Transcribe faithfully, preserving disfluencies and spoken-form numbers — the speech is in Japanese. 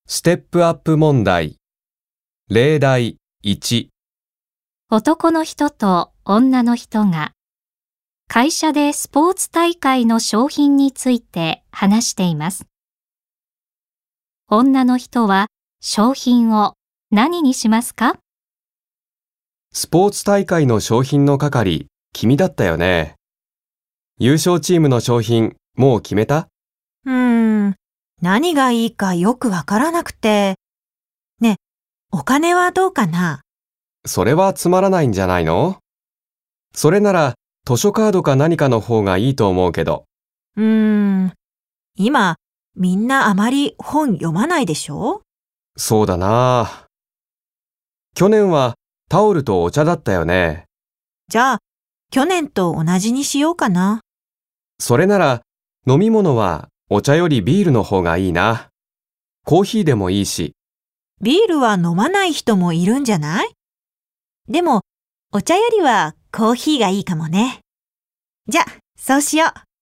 ステップアップ問題。例題いち。 男の人と女の人が会社でスポーツ大会の商品について話しています。女の人は商品を何にしますか？ スポーツ大会の商品の係、君だったよね。優勝チームの商品、もう決めた？ うーん、何がいいかよくわからなくて。ね、お金はどうかな？ それはつまらないんじゃないの？それなら図書カードか何かの方がいいと思うけど。 うーん、今みんなあまり本読まないでしょ？ そうだな。去年はタオルとお茶だったよね。 じゃあ、去年と同じにしようかな。 それなら飲み物はお茶よりビールの方がいいな。コーヒーでもいいし。 ビールは飲まない人もいるんじゃない？でも、お茶よりはコーヒーがいいかもね。じゃあ、そうしよう。